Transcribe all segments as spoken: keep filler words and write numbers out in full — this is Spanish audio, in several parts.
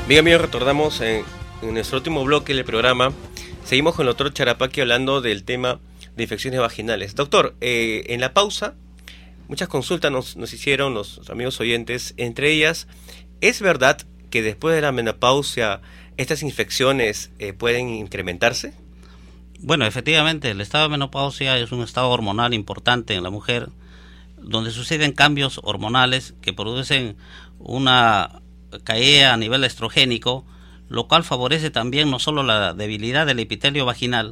Bien, amigos, retornamos en, en nuestro último bloque del programa. Seguimos con el doctor Charapaqui hablando del tema de infecciones vaginales. Doctor, eh, en la pausa, muchas consultas nos, nos hicieron los amigos oyentes. Entre ellas, ¿es verdad que después de la menopausia estas infecciones eh, pueden incrementarse? Bueno, efectivamente, el estado de menopausia es un estado hormonal importante en la mujer, donde suceden cambios hormonales que producen una caída a nivel estrogénico, lo cual favorece también no solo la debilidad del epitelio vaginal,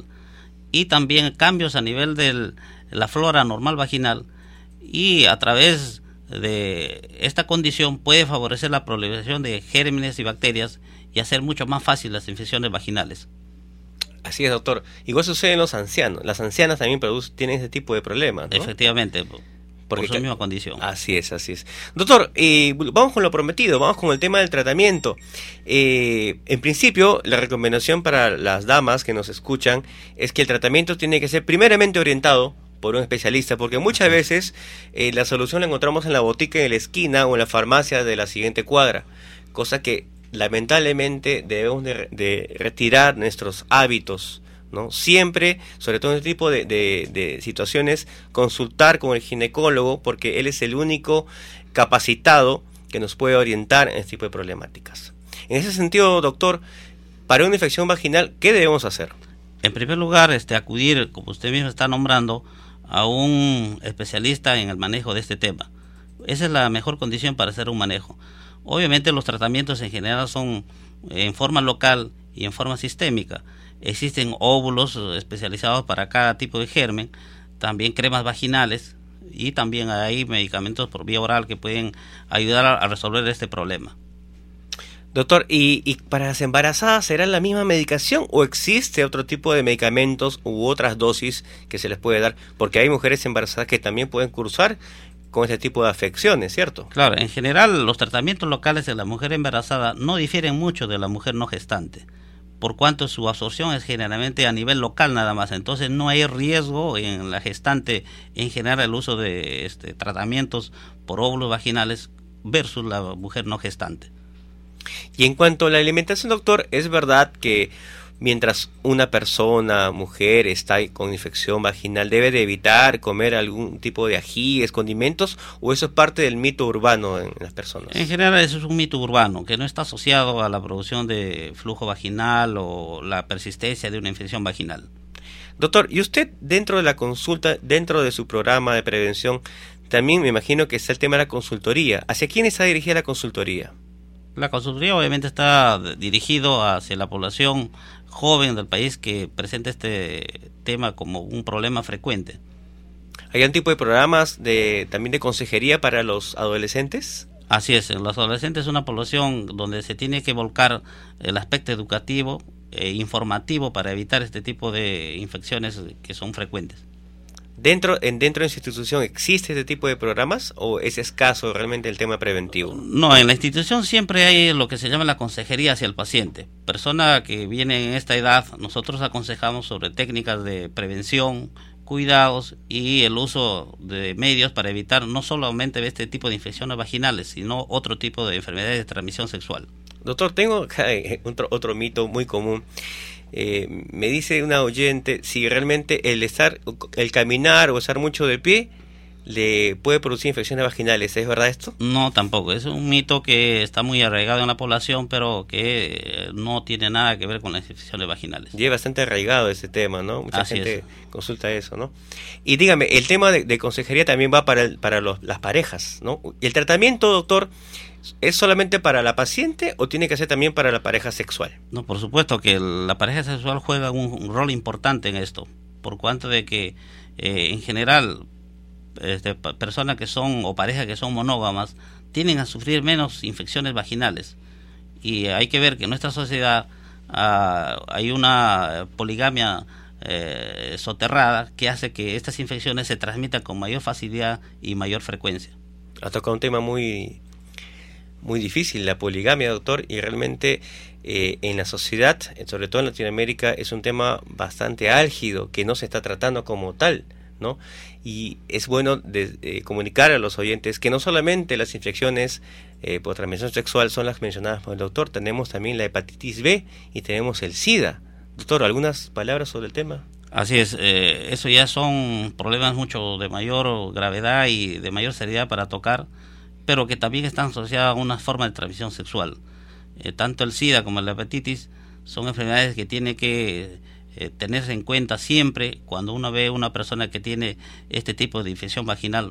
y también cambios a nivel de la flora normal vaginal, y a través de esta condición puede favorecer la proliferación de gérmenes y bacterias y hacer mucho más fácil las infecciones vaginales. Así es, doctor. Igual sucede en los ancianos. Las ancianas también producen, tienen ese tipo de problemas, ¿no? Efectivamente, porque por su misma condición. Así es, así es. Doctor, eh, vamos con lo prometido, vamos con el tema del tratamiento. Eh, en principio, la recomendación para las damas que nos escuchan es que el tratamiento tiene que ser primeramente orientado por un especialista, porque muchas veces eh, la solución la encontramos en la botica en la esquina o en la farmacia de la siguiente cuadra, cosa que lamentablemente debemos de, de retirar nuestros hábitos, ¿no? Siempre, sobre todo en este tipo de, de, de situaciones, consultar con el ginecólogo, porque él es el único capacitado que nos puede orientar en este tipo de problemáticas. En ese sentido, doctor, para una infección vaginal, ¿qué debemos hacer? En primer lugar, este, acudir, como usted mismo está nombrando, a un especialista en el manejo de este tema. Esa es la mejor condición para hacer un manejo. Obviamente los tratamientos en general son en forma local y en forma sistémica. Existen óvulos especializados para cada tipo de germen, también cremas vaginales, y también hay medicamentos por vía oral que pueden ayudar a, a resolver este problema. Doctor, ¿y, y para las embarazadas será la misma medicación o existe otro tipo de medicamentos u otras dosis que se les puede dar? Porque hay mujeres embarazadas que también pueden cursar con este tipo de afecciones, ¿cierto? Claro, en general los tratamientos locales de la mujer embarazada no difieren mucho de la mujer no gestante, por cuanto su absorción es generalmente a nivel local nada más. Entonces no hay riesgo en la gestante en general el uso de este, tratamientos por óvulos vaginales versus la mujer no gestante. Y en cuanto a la alimentación, doctor, ¿es verdad que mientras una persona, mujer, está con infección vaginal, debe de evitar comer algún tipo de ajíes, condimentos, o eso es parte del mito urbano en las personas? En general eso es un mito urbano que no está asociado a la producción de flujo vaginal o la persistencia de una infección vaginal. Doctor, y usted dentro de la consulta, dentro de su programa de prevención, también me imagino que está el tema de la consultoría. ¿Hacia quién está dirigida la consultoría? La consultoría obviamente está dirigido hacia la población joven del país que presenta este tema como un problema frecuente. ¿Hay un tipo de programas de también de consejería para los adolescentes? Así es, los adolescentes es una población donde se tiene que volcar el aspecto educativo e informativo para evitar este tipo de infecciones que son frecuentes. ¿Dentro, en, ¿Dentro de esa institución existe este tipo de programas o es escaso realmente el tema preventivo? No, en la institución siempre hay lo que se llama la consejería hacia el paciente. Persona que viene en esta edad, nosotros aconsejamos sobre técnicas de prevención, cuidados y el uso de medios para evitar no solamente este tipo de infecciones vaginales, sino otro tipo de enfermedades de transmisión sexual. Doctor, tengo otro, otro mito muy común. Eh, me dice una oyente si realmente el estar, el caminar o estar mucho de pie le puede producir infecciones vaginales. ¿Es verdad esto? No, tampoco. Es un mito que está muy arraigado en la población, pero que no tiene nada que ver con las infecciones vaginales. Y es bastante arraigado ese tema, ¿no? Mucha Así gente es. Consulta eso, ¿no? Y dígame, el tema de, de consejería también va para, el, para los, las parejas, ¿no? ¿Y el tratamiento, doctor, es solamente para la paciente o tiene que ser también para la pareja sexual? No, por supuesto que la pareja sexual juega un, un rol importante en esto, por cuanto de que eh, en general este, personas que son o parejas que son monógamas tienden a sufrir menos infecciones vaginales, y hay que ver que en nuestra sociedad uh, hay una poligamia eh, soterrada que hace que estas infecciones se transmitan con mayor facilidad y mayor frecuencia. Ha tocado un tema muy muy difícil, la poligamia, doctor, y realmente eh, en la sociedad, sobre todo en Latinoamérica, es un tema bastante álgido que no se está tratando como tal, ¿no? Y es bueno de, eh, comunicar a los oyentes que no solamente las infecciones eh, por transmisión sexual son las mencionadas por el doctor, tenemos también la hepatitis B y tenemos el SIDA. Doctor, ¿algunas palabras sobre el tema? Así es, eh, eso ya son problemas mucho de mayor gravedad y de mayor seriedad para tocar, pero que también están asociadas a una forma de transmisión sexual. Eh, tanto el SIDA como la hepatitis son enfermedades que tiene que eh, tenerse en cuenta siempre cuando uno ve a una persona que tiene este tipo de infección vaginal.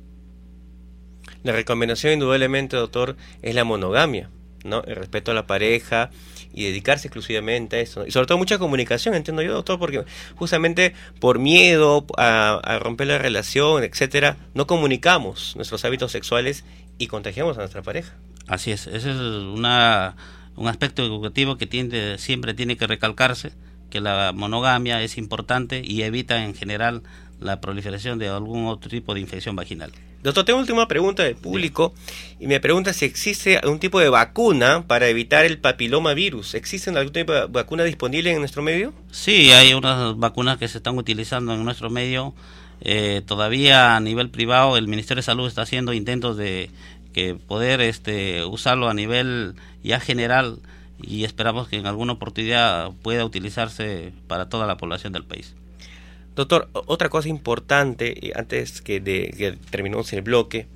La recomendación indudablemente, doctor, es la monogamia, ¿no? El respeto a la pareja y dedicarse exclusivamente a eso. Y sobre todo mucha comunicación, entiendo yo, doctor, porque justamente por miedo a, a romper la relación, etcétera, no comunicamos nuestros hábitos sexuales y contagiamos a nuestra pareja. Así es, ese es una, un aspecto educativo que tiene, siempre tiene que recalcarse, que la monogamia es importante y evita en general la proliferación de algún otro tipo de infección vaginal. Doctor, tengo una última pregunta del público y me pregunta si existe algún tipo de vacuna para evitar el papiloma virus. ¿Existe algún tipo de vacuna disponible en nuestro medio? Sí, hay unas vacunas que se están utilizando en nuestro medio. Eh, todavía a nivel privado el Ministerio de Salud está haciendo intentos de que poder este, usarlo a nivel ya general y esperamos que en alguna oportunidad pueda utilizarse para toda la población del país. Doctor, otra cosa importante, antes que, de, que terminemos el bloque,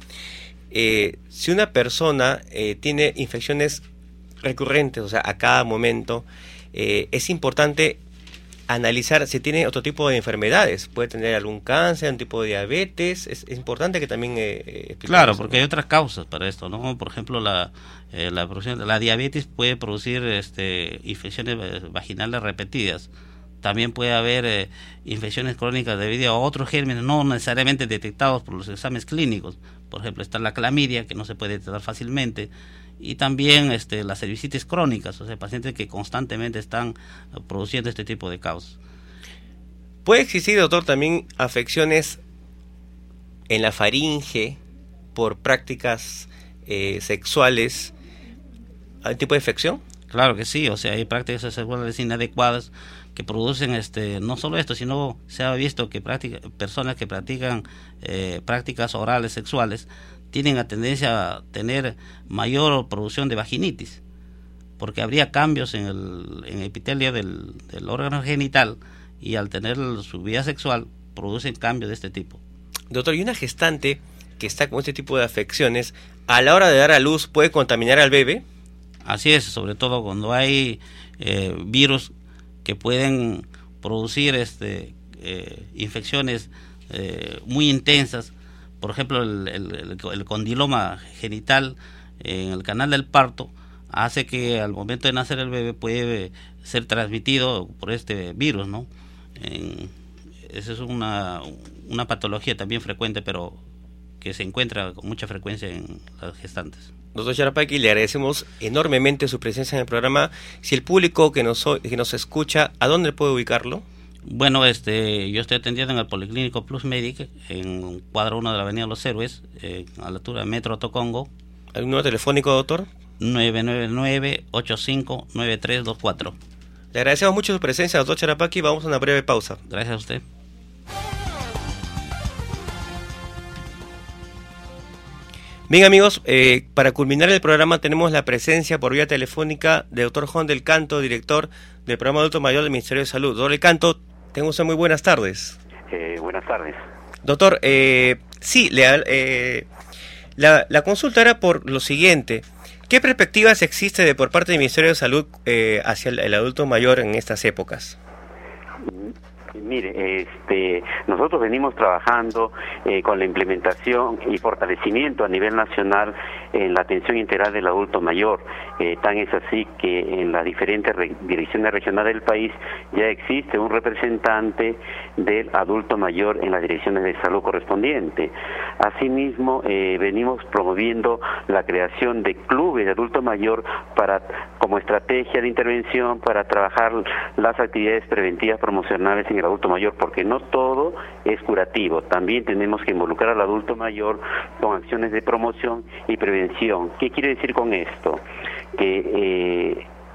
eh, si una persona eh, tiene infecciones recurrentes, o sea, a cada momento, eh, es importante analizar si tiene otro tipo de enfermedades. Puede tener algún cáncer, un tipo de diabetes. Es, es importante que también eh, claro, porque hay otras causas para esto, ¿no? Por ejemplo, la eh, la, la diabetes puede producir este, infecciones vaginales repetidas. También puede haber eh, infecciones crónicas debido a otros gérmenes no necesariamente detectados por los exámenes clínicos. Por ejemplo, está la clamidia, que no se puede detectar fácilmente, y también este, las cervicitis crónicas, o sea, pacientes que constantemente están produciendo este tipo de causas. ¿Puede existir, doctor, también afecciones en la faringe por prácticas eh, sexuales? ¿Hay tipo de infección? Claro que sí, o sea, hay prácticas sexuales inadecuadas que producen este no solo esto, sino se ha visto que práctica, personas que practican eh, prácticas orales sexuales tienen la tendencia a tener mayor producción de vaginitis, porque habría cambios en el, en el epitelio del, del órgano genital y al tener su vida sexual producen cambios de este tipo. Doctor, ¿y una gestante que está con este tipo de afecciones a la hora de dar a luz puede contaminar al bebé? Así es, sobre todo cuando hay eh, virus que pueden producir este eh, infecciones eh, muy intensas. Por ejemplo, el, el, el condiloma genital en el canal del parto hace que al momento de nacer el bebé puede ser transmitido por este virus, ¿no? En, esa es una, una patología también frecuente, pero que se encuentra con mucha frecuencia en las gestantes. Doctor Charapaqui, le agradecemos enormemente su presencia en el programa. Si el público que nos, que nos escucha, ¿a dónde puede ubicarlo? Bueno, este, yo estoy atendiendo en el Policlínico Plus Medic, en cuadro uno de la Avenida Los Héroes, eh, a la altura de Metro Tocongo. ¿Algún número telefónico, doctor? nueve nueve nueve, ocho cinco nueve tres dos cuatro. Le agradecemos mucho su presencia, doctor Charapaqui. Vamos a una breve pausa. Gracias a usted. Bien, amigos, eh, para culminar el programa tenemos la presencia por vía telefónica del doctor Juan del Canto, director del programa Adulto Mayor del Ministerio de Salud. Doctor del Canto, tengo usted muy buenas tardes. Eh, buenas tardes. Doctor, eh, sí, le, eh, la, la consulta era por lo siguiente. ¿Qué perspectivas existe de por parte del Ministerio de Salud eh, hacia el, el adulto mayor en estas épocas? Mire, este, nosotros venimos trabajando eh, con la implementación y fortalecimiento a nivel nacional en la atención integral del adulto mayor. Eh, tan es así que en las diferentes re direcciones regionales del país ya existe un representante del adulto mayor en las direcciones de salud correspondientes. Asimismo, eh, venimos promoviendo la creación de clubes de adulto mayor para, como estrategia de intervención para trabajar las actividades preventivas promocionales en el adulto mayor, porque no todo es curativo, también tenemos que involucrar al adulto mayor con acciones de promoción y prevención. ¿Qué quiere decir con esto? Que eh,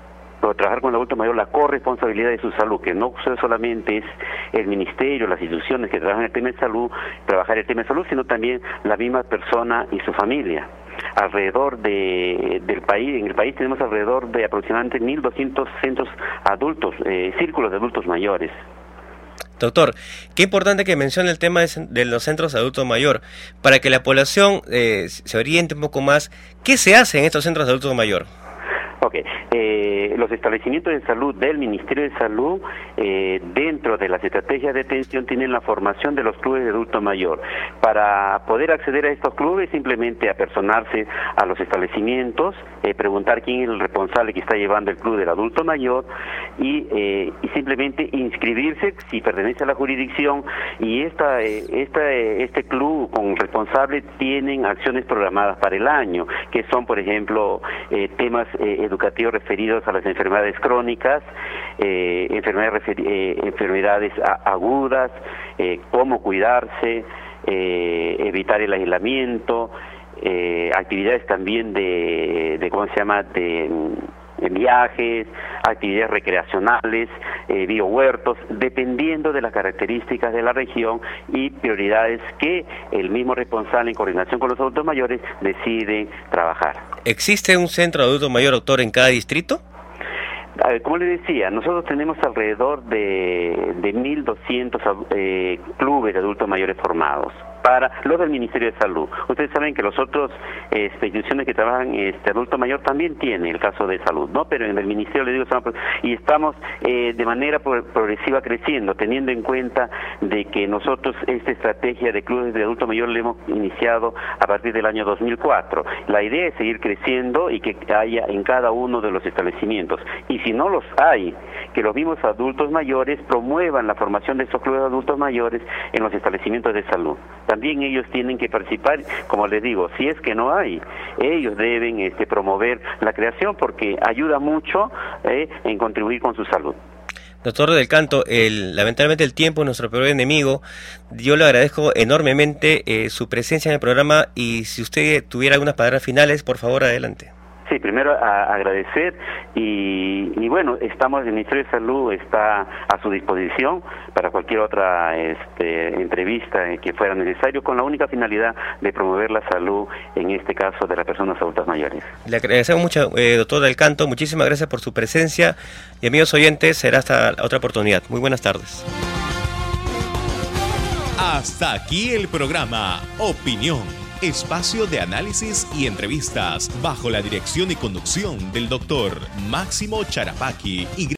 pero trabajar con el adulto mayor la corresponsabilidad de su salud, que no solamente es el ministerio, las instituciones que trabajan el tema de salud, trabajar el tema de salud, sino también la misma persona y su familia. Alrededor de, del país, en el país tenemos alrededor de aproximadamente mil doscientos centros adultos, eh, círculos de adultos mayores. Doctor, qué importante que mencione el tema de, de los centros de adulto mayor, para que la población eh, se oriente un poco más. ¿Qué se hace en estos centros de adulto mayor? Ok, eh, los establecimientos de salud del Ministerio de Salud, eh, dentro de las estrategias de atención, tienen la formación de los clubes de adulto mayor. Para poder acceder a estos clubes, simplemente apersonarse a los establecimientos, eh, preguntar quién es el responsable que está llevando el club del adulto mayor y, eh, y simplemente inscribirse si pertenece a la jurisdicción, y esta, eh, esta, eh, este club con responsable tienen acciones programadas para el año, que son, por ejemplo, eh, temas eh, educativos referidos a las enfermedades crónicas, eh, enfermedades, eh, enfermedades agudas, eh, cómo cuidarse, eh, evitar el aislamiento, eh, actividades también de, de, ¿cómo se llama?, de, de viajes, actividades recreacionales, eh, biohuertos, dependiendo de las características de la región y prioridades que el mismo responsable, en coordinación con los adultos mayores, decide trabajar. ¿Existe un centro de adulto mayor, doctor, en cada distrito? Como le decía, nosotros tenemos alrededor de, de mil doscientos eh, clubes de adultos mayores formados para los del Ministerio de Salud. Ustedes saben que los otros este, instituciones que trabajan este adulto mayor también tienen el caso de salud, ¿no? Pero en el Ministerio, le digo, estamos, y estamos eh, de manera progresiva creciendo, teniendo en cuenta de que nosotros esta estrategia de clubes de adulto mayor la hemos iniciado a partir del año dos mil cuatro. La idea es seguir creciendo y que haya en cada uno de los establecimientos. Y si no los hay, que los mismos adultos mayores promuevan la formación de estos clubes de adultos mayores en los establecimientos de salud. También ellos tienen que participar, como les digo, si es que no hay, ellos deben este, promover la creación, porque ayuda mucho eh, en contribuir con su salud. Doctor Del Canto, el, lamentablemente el tiempo es nuestro peor enemigo. Yo le agradezco enormemente eh, su presencia en el programa, y si usted tuviera algunas palabras finales, por favor, adelante. Sí, primero a agradecer y, y bueno, estamos, el Ministerio de Salud está a su disposición para cualquier otra este, entrevista que fuera necesario, con la única finalidad de promover la salud, en este caso de las personas adultas mayores. Le agradecemos mucho, eh, doctor Del Canto, muchísimas gracias por su presencia, y amigos oyentes, será hasta otra oportunidad. Muy buenas tardes. Hasta aquí el programa Opinión, espacio de análisis y entrevistas bajo la dirección y conducción del doctor Máximo Charapaqui y